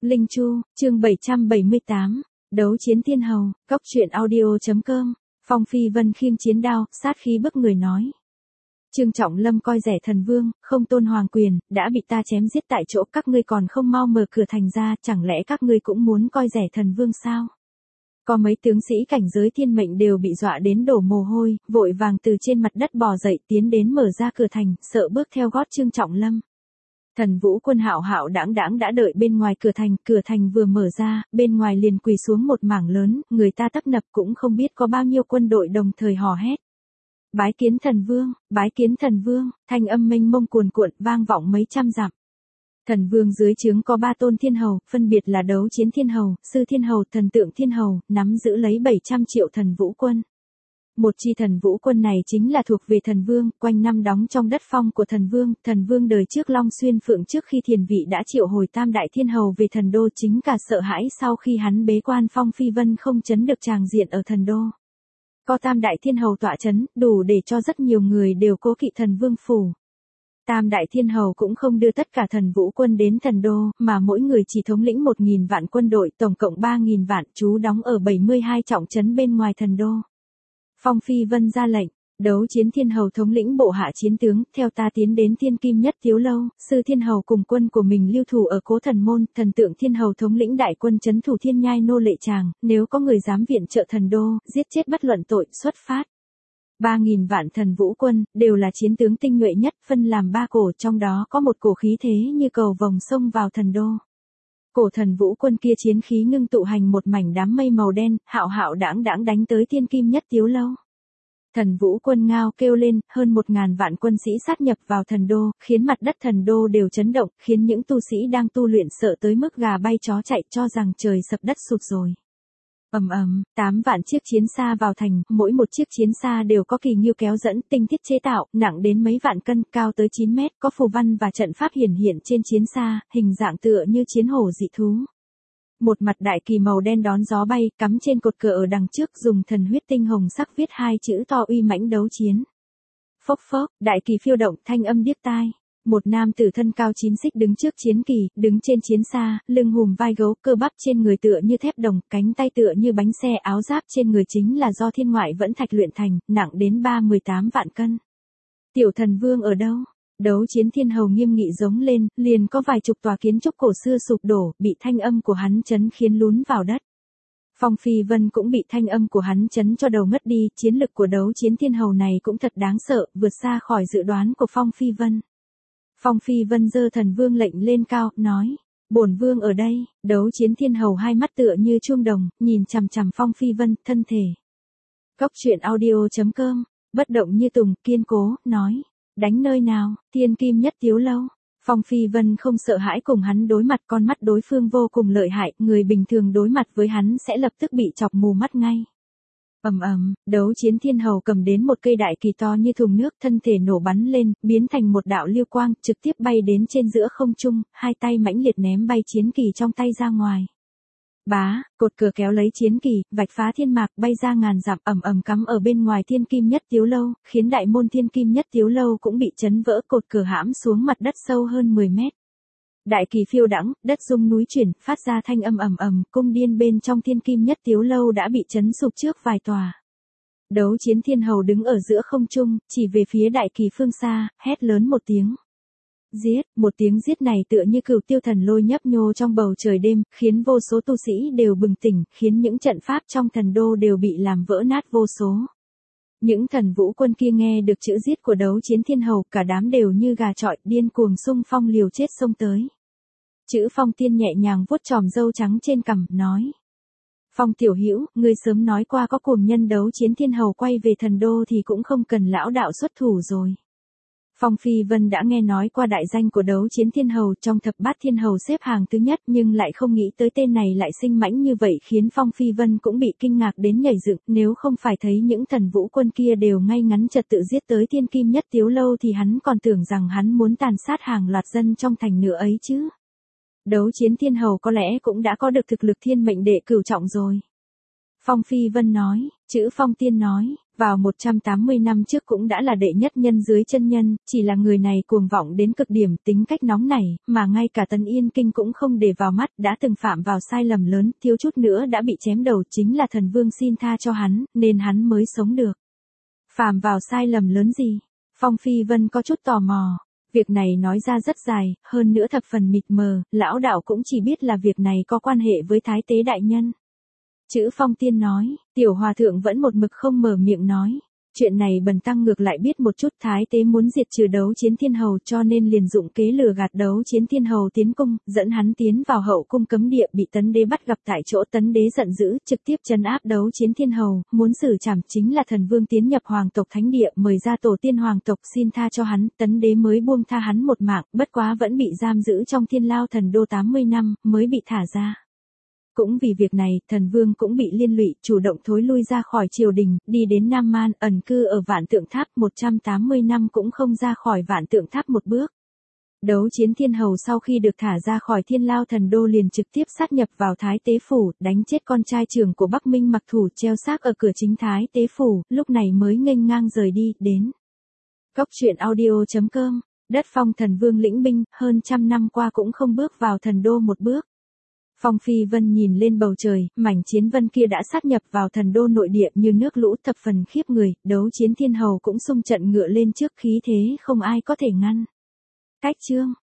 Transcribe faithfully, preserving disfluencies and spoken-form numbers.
Linh Chu, chương bảy trăm bảy mươi tám, đấu chiến thiên hầu, cóc truyện audio.com, Phong Phi Vân khiêng chiến đao, sát khí bức người nói. Trương Trọng Lâm coi rẻ thần vương, không tôn hoàng quyền, đã bị ta chém giết tại chỗ, các ngươi còn không mau mở cửa thành ra, chẳng lẽ các ngươi cũng muốn coi rẻ thần vương sao? Có mấy tướng sĩ cảnh giới thiên mệnh đều bị dọa đến đổ mồ hôi, vội vàng từ trên mặt đất bò dậy tiến đến mở ra cửa thành, sợ bước theo gót Trương Trọng Lâm. Thần Vũ quân hạo hạo đãng đãng đã đợi bên ngoài cửa thành, cửa thành vừa mở ra, bên ngoài liền quỳ xuống một mảng lớn, người ta tấp nập cũng không biết có bao nhiêu quân đội đồng thời hò hét. Bái kiến thần vương, bái kiến thần vương, thanh âm mênh mông cuồn cuộn vang vọng mấy trăm dặm. Thần vương dưới trướng có ba tôn thiên hầu, phân biệt là đấu chiến thiên hầu, sư thiên hầu, thần tượng thiên hầu, nắm giữ lấy bảy trăm triệu thần vũ quân. Một chi thần vũ quân này chính là thuộc về thần vương, quanh năm đóng trong đất phong của thần vương, thần vương đời trước Long Xuyên Phượng trước khi thiền vị đã triệu hồi tam đại thiên hầu về thần đô, chính cả sợ hãi sau khi hắn bế quan Phong Phi Vân không chấn được tràng diện ở thần đô. Có tam đại thiên hầu tọa chấn, đủ để cho rất nhiều người đều cố kỵ thần vương phủ. Tam đại thiên hầu cũng không đưa tất cả thần vũ quân đến thần đô, mà mỗi người chỉ thống lĩnh một nghìn vạn quân đội, tổng cộng ba nghìn vạn, trú đóng ở bảy mươi hai trọng trấn bên ngoài thần đô. Phong Phi Vân ra lệnh, đấu chiến thiên hầu thống lĩnh bộ hạ chiến tướng, theo ta tiến đến thiên kim nhất tiếu lâu, sư thiên hầu cùng quân của mình lưu thủ ở cố thần môn, thần tượng thiên hầu thống lĩnh đại quân trấn thủ thiên nhai nô lệ tràng, nếu có người dám viện trợ thần đô, giết chết bất luận tội, xuất phát. Ba nghìn vạn thần vũ quân, đều là chiến tướng tinh nhuệ nhất, phân làm ba cổ, trong đó có một cổ khí thế như cầu vồng sông vào thần đô. Cổ thần vũ quân kia chiến khí ngưng tụ hành một mảnh đám mây màu đen, hạo hạo đãng đãng đánh tới thiên kim nhất tiếu lâu. Thần vũ quân ngao kêu lên, hơn một ngàn vạn quân sĩ sát nhập vào thần đô, khiến mặt đất thần đô đều chấn động, khiến những tu sĩ đang tu luyện sợ tới mức gà bay chó chạy, cho rằng trời sập đất sụt rồi. Ầm ầm, tám vạn chiếc chiến xa vào thành, mỗi một chiếc chiến xa đều có kỳ ngưu kéo dẫn, tinh thiết chế tạo, nặng đến mấy vạn cân, cao tới chín mét, có phù văn và trận pháp hiển hiện trên chiến xa, hình dạng tựa như chiến hổ dị thú. Một mặt đại kỳ màu đen đón gió bay, cắm trên cột cờ ở đằng trước, dùng thần huyết tinh hồng sắc viết hai chữ to uy mãnh đấu chiến. Phốc phốc, đại kỳ phiêu động, thanh âm điếc tai. Một nam tử thân cao chín xích đứng trước chiến kỳ, đứng trên chiến xa, lưng hùm vai gấu, cơ bắp trên người tựa như thép đồng, cánh tay tựa như bánh xe, áo giáp trên người chính là do thiên ngoại vẫn thạch luyện thành, nặng đến ba mươi tám vạn cân. Tiểu thần vương ở đâu? Đấu chiến thiên hầu nghiêm nghị giống lên, liền có vài chục tòa kiến trúc cổ xưa sụp đổ, bị thanh âm của hắn chấn khiến lún vào đất. Phong Phi Vân cũng bị thanh âm của hắn chấn cho đầu ngất đi, chiến lực của đấu chiến thiên hầu này cũng thật đáng sợ, vượt xa khỏi dự đoán của Phong Phi Vân. Phong Phi Vân giơ thần vương lệnh lên cao, nói, bổn vương ở đây. Đấu chiến thiên hầu hai mắt tựa như chuông đồng, nhìn chằm chằm Phong Phi Vân, thân thể. Cóc truyện audio.com, bất động như tùng, kiên cố, nói, đánh nơi nào, thiên kim nhất tiếu lâu. Phong Phi Vân không sợ hãi cùng hắn đối mặt, con mắt đối phương vô cùng lợi hại, người bình thường đối mặt với hắn sẽ lập tức bị chọc mù mắt ngay. Ầm ầm, đấu chiến thiên hầu cầm đến một cây đại kỳ to như thùng nước, thân thể nổ bắn lên, biến thành một đạo lưu quang, trực tiếp bay đến trên giữa không trung, hai tay mãnh liệt ném bay chiến kỳ trong tay ra ngoài. Bá, cột cờ kéo lấy chiến kỳ, vạch phá thiên mạc, bay ra ngàn dặm, ầm ầm cắm ở bên ngoài thiên kim nhất tiếu lâu, khiến đại môn thiên kim nhất tiếu lâu cũng bị chấn vỡ, cột cờ hãm xuống mặt đất sâu hơn mười mét. Đại kỳ phiêu đãng, đất rung núi chuyển, phát ra thanh âm ầm ầm, cung điên bên trong thiên kim nhất tiếu lâu đã bị chấn sụp trước vài tòa. Đấu chiến thiên hầu đứng ở giữa không trung, chỉ về phía đại kỳ phương xa, hét lớn một tiếng. Giết, một tiếng giết này tựa như cửu tiêu thần lôi nhấp nhô trong bầu trời đêm, khiến vô số tu sĩ đều bừng tỉnh, khiến những trận pháp trong thần đô đều bị làm vỡ nát vô số. Những thần vũ quân kia nghe được chữ giết của đấu chiến thiên hầu, cả đám đều như gà chọi, điên cuồng xung phong liều chết xông tới. Chữ Phong Tiên nhẹ nhàng vuốt chòm râu trắng trên cằm, nói. Phong tiểu hữu, ngươi sớm nói qua có cuồng nhân đấu chiến thiên hầu quay về thần đô thì cũng không cần lão đạo xuất thủ rồi. Phong Phi Vân đã nghe nói qua đại danh của đấu chiến thiên hầu, trong thập bát thiên hầu xếp hàng thứ nhất, nhưng lại không nghĩ tới tên này lại sinh mãnh như vậy, khiến Phong Phi Vân cũng bị kinh ngạc đến nhảy dựng, nếu không phải thấy những thần vũ quân kia đều ngay ngắn trật tự giết tới thiên kim nhất tiếu lâu thì hắn còn tưởng rằng hắn muốn tàn sát hàng loạt dân trong thành nữa ấy chứ. Đấu chiến thiên hầu có lẽ cũng đã có được thực lực thiên mệnh đệ cửu trọng rồi. Phong Phi Vân nói, chữ Phong Tiên nói, Vào một trăm tám mươi năm trước cũng đã là đệ nhất nhân dưới chân nhân, chỉ là người này cuồng vọng đến cực điểm, tính cách nóng nảy, mà ngay cả Tấn Yên Kinh cũng không để vào mắt, đã từng phạm vào sai lầm lớn, thiếu chút nữa đã bị chém đầu, chính là thần vương xin tha cho hắn, nên hắn mới sống được. Phạm vào sai lầm lớn gì? Phong Phi Vân có chút tò mò. Việc này nói ra rất dài, hơn nữa thập phần mịt mờ, lão đạo cũng chỉ biết là việc này có quan hệ với Thái Tế Đại Nhân. Chữ Phong Tiên nói, tiểu hòa thượng vẫn một mực không mở miệng nói. Chuyện này bần tăng ngược lại biết một chút, Thái Tế muốn diệt trừ Đấu Chiến Thiên Hầu cho nên liền dụng kế lừa gạt Đấu Chiến Thiên Hầu tiến cung, dẫn hắn tiến vào hậu cung cấm địa, bị Tấn Đế bắt gặp tại chỗ. Tấn Đế giận dữ, trực tiếp trấn áp Đấu Chiến Thiên Hầu, muốn xử trảm chính là thần vương tiến nhập hoàng tộc thánh địa, mời ra tổ tiên hoàng tộc xin tha cho hắn, Tấn Đế mới buông tha hắn một mạng, bất quá vẫn bị giam giữ trong Thiên Lao Thần Đô tám mươi năm, mới bị thả ra. Cũng vì việc này, thần vương cũng bị liên lụy, chủ động thối lui ra khỏi triều đình, đi đến Nam Man, ẩn cư ở Vạn Tượng Tháp, một trăm tám mươi năm cũng không ra khỏi Vạn Tượng Tháp một bước. Đấu Chiến Thiên Hầu sau khi được thả ra khỏi Thiên Lao Thần Đô liền trực tiếp sát nhập vào Thái Tế Phủ, đánh chết con trai trưởng của Bắc Minh Mặc Thủ, treo xác ở cửa chính Thái Tế Phủ, lúc này mới nghênh ngang rời đi, đến. Cốc truyện audio chấm com, đất phong thần vương lĩnh binh, hơn trăm năm qua cũng không bước vào thần đô một bước. Phong Phi Vân nhìn lên bầu trời, mảnh chiến vân kia đã sát nhập vào thần đô nội địa như nước lũ, thập phần khiếp người, Đấu Chiến Thiên Hầu cũng xung trận ngựa lên trước, khí thế không ai có thể ngăn. Cách chương